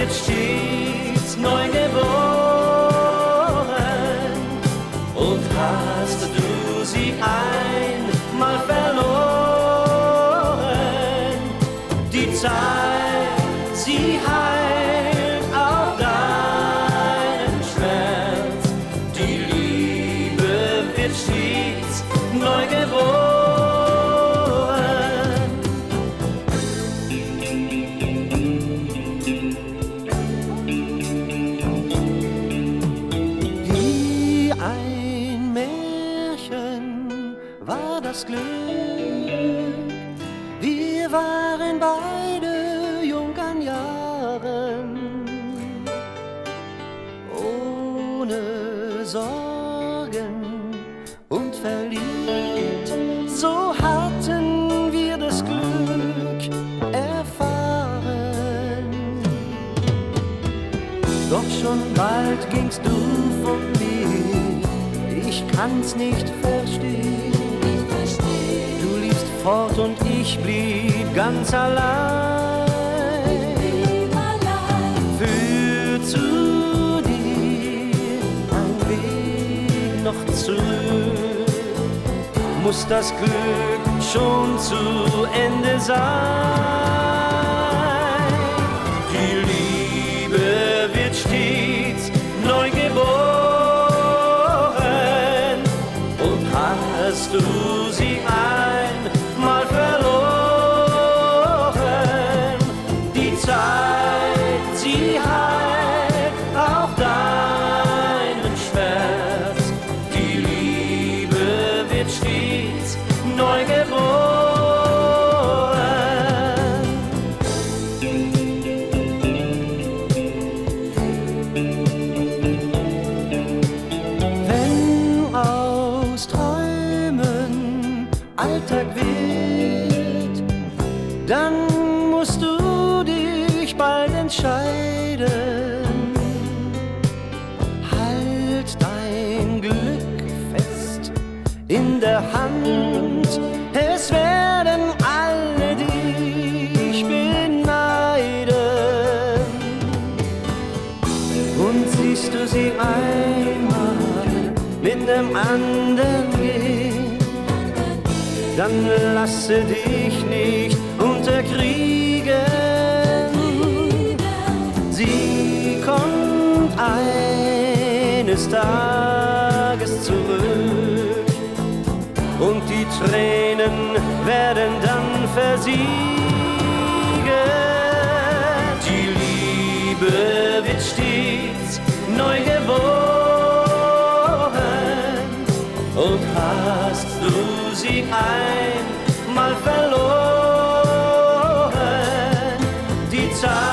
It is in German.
wird stets neu geboren. Und hast du sie einmal verloren, die Zeit, sie heilt auch deinen Schmerz. Die Liebe wird stets neu geboren. Wie ein Märchen war das Glück. Wir waren beide jung an Jahren, ohne Sorgen und verliebt. So hatten wir das Glück erfahren. Doch schon bald gingst du von mir, ich kann's nicht verstehen. Du liefst fort und ich blieb ganz allein. Führt zu dir ein Weg noch zurück? Muss das Glück schon zu Ende sein? Die Liebe wird stets neu geboren. Und hast du sie einmal verloren, die Zeit, sie heilt auch deinen Schmerz. Die Liebe wird stets neu geboren. Wenn aus Träumen Alltag wird, dann musst du dich bald entscheiden. Halt dein Glück fest in der Hand, es werden alle dich beneiden. Und siehst du sie einmal mit nem anderen gehen, dann lasse dich nicht unterkriegen. Sie kommt eines Tages zurück und die Tränen werden dann versiegen. Die Liebe wird stets neu geboren. Und hast du sie einmal verloren, die Zeit,